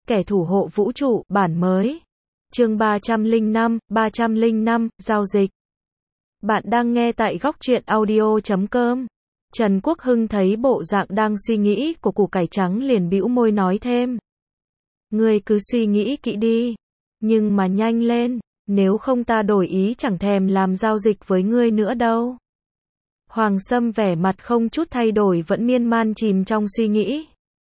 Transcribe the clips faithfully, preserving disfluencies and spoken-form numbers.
kẻ thủ hộ vũ trụ, bản mới. Chương ba trăm lẻ năm, ba trăm lẻ năm, giao dịch. Bạn đang nghe tại góc truyện audio chấm com. Trần Quốc Hưng thấy bộ dạng đang suy nghĩ của củ cải trắng liền bĩu môi nói thêm. Ngươi cứ suy nghĩ kỹ đi. Nhưng mà nhanh lên, nếu không ta đổi ý chẳng thèm làm giao dịch với ngươi nữa đâu. Hoàng Sâm vẻ mặt không chút thay đổi vẫn miên man chìm trong suy nghĩ.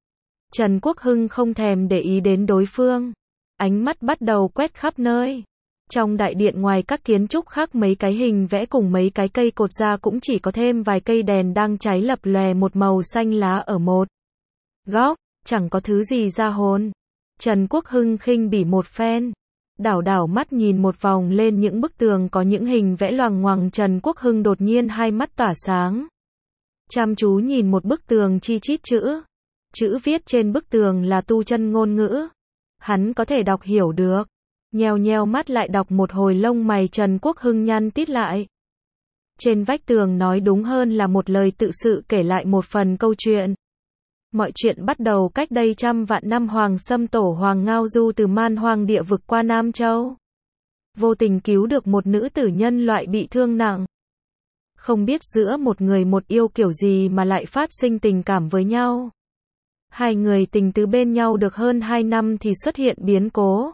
Trần Quốc Hưng không thèm để ý đến đối phương. Ánh mắt bắt đầu quét khắp nơi. Trong đại điện ngoài các kiến trúc khác mấy cái hình vẽ cùng mấy cái cây cột ra cũng chỉ có thêm vài cây đèn đang cháy lập lòe một màu xanh lá ở một góc, chẳng có thứ gì ra hồn. Trần Quốc Hưng khinh bỉ một phen. Đảo đảo mắt nhìn một vòng lên những bức tường có những hình vẽ loằng ngoằng, Trần Quốc Hưng đột nhiên hai mắt tỏa sáng. Chăm chú nhìn một bức tường chi chít chữ. Chữ viết trên bức tường là tu chân ngôn ngữ. Hắn có thể đọc hiểu được. Nheo nheo mắt lại đọc một hồi lông mày Trần Quốc Hưng nhăn tít lại. Trên vách tường nói đúng hơn là một lời tự sự kể lại một phần câu chuyện. Mọi chuyện bắt đầu cách đây trăm vạn năm. Hoàng Sâm Tổ Hoàng ngao du từ man hoang địa vực qua Nam Châu. Vô tình cứu được một nữ tử nhân loại bị thương nặng. Không biết giữa một người một yêu kiểu gì mà lại phát sinh tình cảm với nhau. Hai người tình tứ bên nhau được hơn hai năm thì xuất hiện biến cố.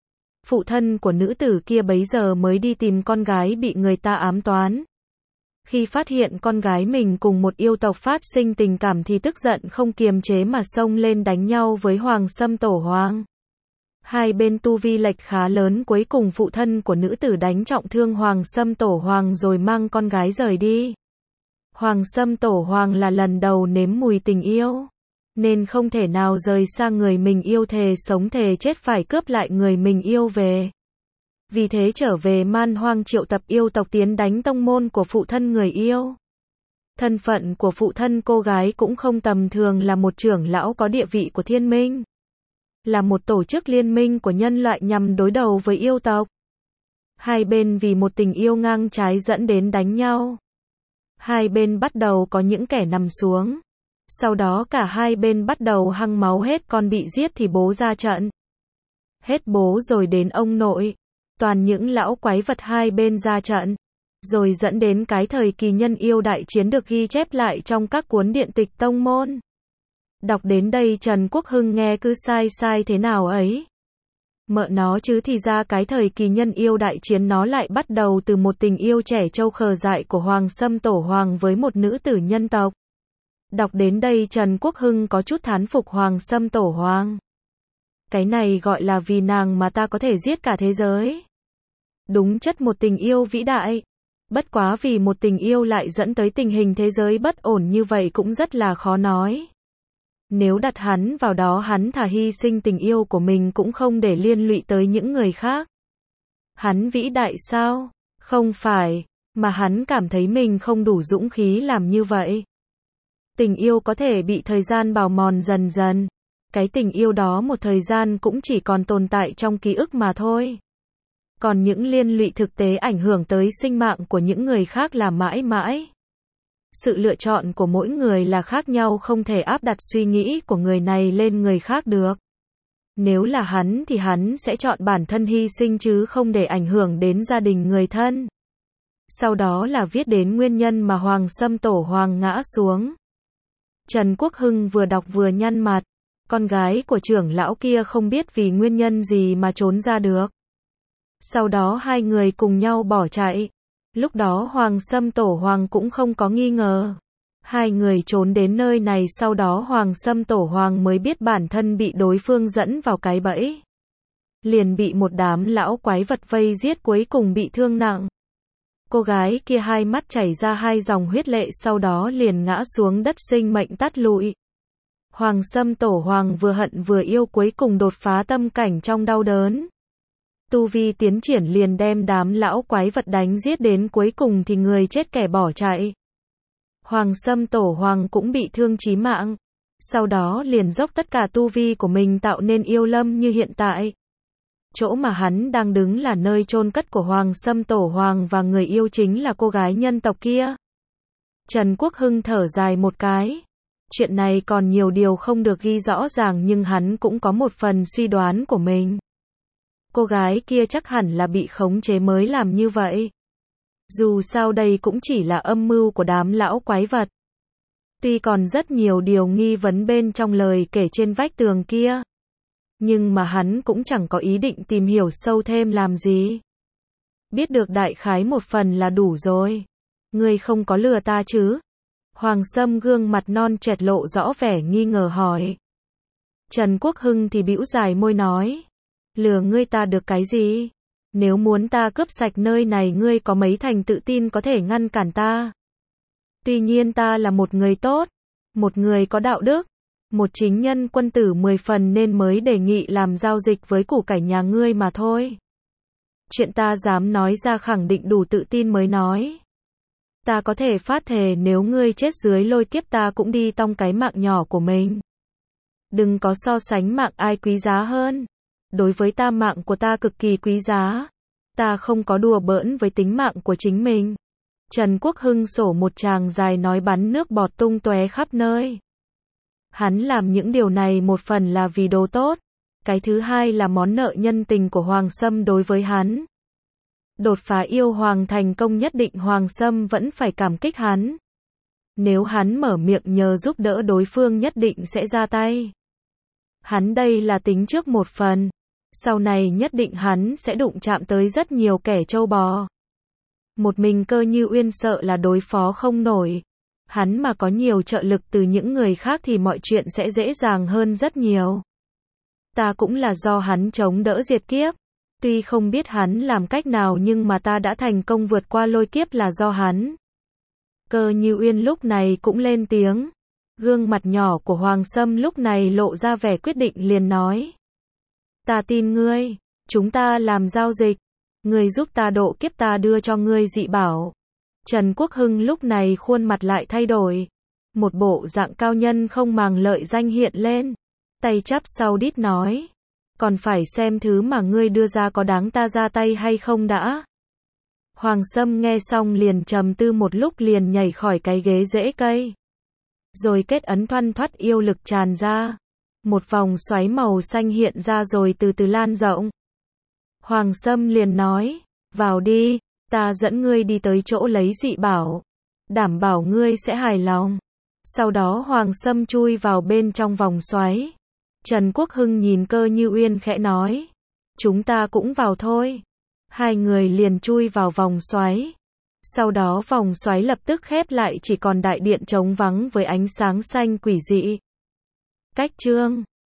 Phụ thân của nữ tử kia bấy giờ mới đi tìm con gái bị người ta ám toán. Khi phát hiện con gái mình cùng một yêu tộc phát sinh tình cảm thì tức giận không kiềm chế mà xông lên đánh nhau với Hoàng Sâm Tổ Hoàng. Hai bên tu vi lệch khá lớn, cuối cùng phụ thân của nữ tử đánh trọng thương Hoàng Sâm Tổ Hoàng rồi mang con gái rời đi. Hoàng Sâm Tổ Hoàng là lần đầu nếm mùi tình yêu, nên không thể nào rời xa người mình yêu, thề sống thề chết phải cướp lại người mình yêu về. Vì thế trở về man hoang triệu tập yêu tộc tiến đánh tông môn của phụ thân người yêu. Thân phận của phụ thân cô gái cũng không tầm thường, là một trưởng lão có địa vị của thiên minh. Là một tổ chức liên minh của nhân loại nhằm đối đầu với yêu tộc. Hai bên vì một tình yêu ngang trái dẫn đến đánh nhau. Hai bên bắt đầu có những kẻ nằm xuống. Sau đó cả hai bên bắt đầu hăng máu, hết con bị giết thì bố ra trận. Hết bố rồi đến ông nội. Toàn những lão quái vật hai bên ra trận. Rồi dẫn đến cái thời kỳ nhân yêu đại chiến được ghi chép lại trong các cuốn điện tịch tông môn. Đọc đến đây Trần Quốc Hưng nghe cứ sai sai thế nào ấy. Mợ nó chứ, thì ra cái thời kỳ nhân yêu đại chiến nó lại bắt đầu từ một tình yêu trẻ trâu khờ dại của Hoàng Sâm Tổ Hoàng với một nữ tử nhân tộc. Đọc đến đây Trần Quốc Hưng có chút thán phục Hoàng Sâm Tổ Hoàng. Cái này gọi là vì nàng mà ta có thể giết cả thế giới. Đúng chất một tình yêu vĩ đại. Bất quá vì một tình yêu lại dẫn tới tình hình thế giới bất ổn như vậy cũng rất là khó nói. Nếu đặt hắn vào đó, hắn thà hy sinh tình yêu của mình cũng không để liên lụy tới những người khác. Hắn vĩ đại sao? Không phải, mà hắn cảm thấy mình không đủ dũng khí làm như vậy. Tình yêu có thể bị thời gian bào mòn dần dần. Cái tình yêu đó một thời gian cũng chỉ còn tồn tại trong ký ức mà thôi. Còn những liên lụy thực tế ảnh hưởng tới sinh mạng của những người khác là mãi mãi. Sự lựa chọn của mỗi người là khác nhau, không thể áp đặt suy nghĩ của người này lên người khác được. Nếu là hắn thì hắn sẽ chọn bản thân hy sinh chứ không để ảnh hưởng đến gia đình người thân. Sau đó là viết đến nguyên nhân mà Hoàng Sâm Tổ Hoàng ngã xuống. Trần Quốc Hưng vừa đọc vừa nhăn mặt. Con gái của trưởng lão kia không biết vì nguyên nhân gì mà trốn ra được. Sau đó hai người cùng nhau bỏ chạy. Lúc đó Hoàng Sâm Tổ Hoàng cũng không có nghi ngờ. Hai người trốn đến nơi này, sau đó Hoàng Sâm Tổ Hoàng mới biết bản thân bị đối phương dẫn vào cái bẫy. Liền bị một đám lão quái vật vây giết, cuối cùng bị thương nặng. Cô gái kia hai mắt chảy ra hai dòng huyết lệ, sau đó liền ngã xuống đất, sinh mệnh tắt lụi. Hoàng Sâm Tổ Hoàng vừa hận vừa yêu, cuối cùng đột phá tâm cảnh trong đau đớn. Tu vi tiến triển liền đem đám lão quái vật đánh giết, đến cuối cùng thì người chết kẻ bỏ chạy. Hoàng Sâm Tổ Hoàng cũng bị thương chí mạng. Sau đó liền dốc tất cả tu vi của mình tạo nên yêu lâm như hiện tại. Chỗ mà hắn đang đứng là nơi chôn cất của Hoàng Sâm Tổ Hoàng, và người yêu chính là cô gái nhân tộc kia. Trần Quốc Hưng thở dài một cái. Chuyện này còn nhiều điều không được ghi rõ ràng nhưng hắn cũng có một phần suy đoán của mình. Cô gái kia chắc hẳn là bị khống chế mới làm như vậy. Dù sao đây cũng chỉ là âm mưu của đám lão quái vật. Tuy còn rất nhiều điều nghi vấn bên trong lời kể trên vách tường kia. Nhưng mà hắn cũng chẳng có ý định tìm hiểu sâu thêm làm gì. Biết được đại khái một phần là đủ rồi. Ngươi không có lừa ta chứ? Hoàng Sâm gương mặt non trẹt lộ rõ vẻ nghi ngờ hỏi. Trần Quốc Hưng thì bĩu dài môi nói. Lừa ngươi ta được cái gì? Nếu muốn ta cướp sạch nơi này ngươi có mấy thành tự tin có thể ngăn cản ta? Tuy nhiên ta là một người tốt, một người có đạo đức, một chính nhân quân tử mười phần nên mới đề nghị làm giao dịch với củ cải nhà ngươi mà thôi. Chuyện ta dám nói ra khẳng định đủ tự tin mới nói. Ta có thể phát thề nếu ngươi chết dưới lôi kiếp ta cũng đi tong cái mạng nhỏ của mình. Đừng có so sánh mạng ai quý giá hơn. Đối với ta mạng của ta cực kỳ quý giá. Ta không có đùa bỡn với tính mạng của chính mình. Trần Quốc Hưng sổ một tràng dài nói bắn nước bọt tung tóe khắp nơi. Hắn làm những điều này một phần là vì đồ tốt. Cái thứ hai là món nợ nhân tình của Hoàng Sâm đối với hắn. Đột phá yêu hoàng thành công nhất định Hoàng Sâm vẫn phải cảm kích hắn. Nếu hắn mở miệng nhờ giúp đỡ đối phương nhất định sẽ ra tay. Hắn đây là tính trước một phần. Sau này nhất định hắn sẽ đụng chạm tới rất nhiều kẻ trâu bò. Một mình Cơ Như Uyên sợ là đối phó không nổi. Hắn mà có nhiều trợ lực từ những người khác thì mọi chuyện sẽ dễ dàng hơn rất nhiều. Ta cũng là do hắn chống đỡ diệt kiếp. Tuy không biết hắn làm cách nào nhưng mà ta đã thành công vượt qua lôi kiếp là do hắn. Cơ Như Uyên lúc này cũng lên tiếng. Gương mặt nhỏ của Hoàng Sâm lúc này lộ ra vẻ quyết định liền nói. Ta tin ngươi, chúng ta làm giao dịch. Ngươi giúp ta độ kiếp ta đưa cho ngươi dị bảo. Trần Quốc Hưng lúc này khuôn mặt lại thay đổi. Một bộ dạng cao nhân không màng lợi danh hiện lên. Tay chắp sau đít nói. Còn phải xem thứ mà ngươi đưa ra có đáng ta ra tay hay không đã. Hoàng Sâm nghe xong liền trầm tư một lúc liền nhảy khỏi cái ghế rễ cây. Rồi kết ấn thoăn thoắt yêu lực tràn ra. Một vòng xoáy màu xanh hiện ra rồi từ từ lan rộng. Hoàng Sâm liền nói, vào đi, ta dẫn ngươi đi tới chỗ lấy dị bảo. Đảm bảo ngươi sẽ hài lòng. Sau đó Hoàng Sâm chui vào bên trong vòng xoáy. Trần Quốc Hưng nhìn Cơ Như Uyên khẽ nói. Chúng ta cũng vào thôi. Hai người liền chui vào vòng xoáy. Sau đó vòng xoáy lập tức khép lại chỉ còn đại điện trống vắng với ánh sáng xanh quỷ dị. Cách chương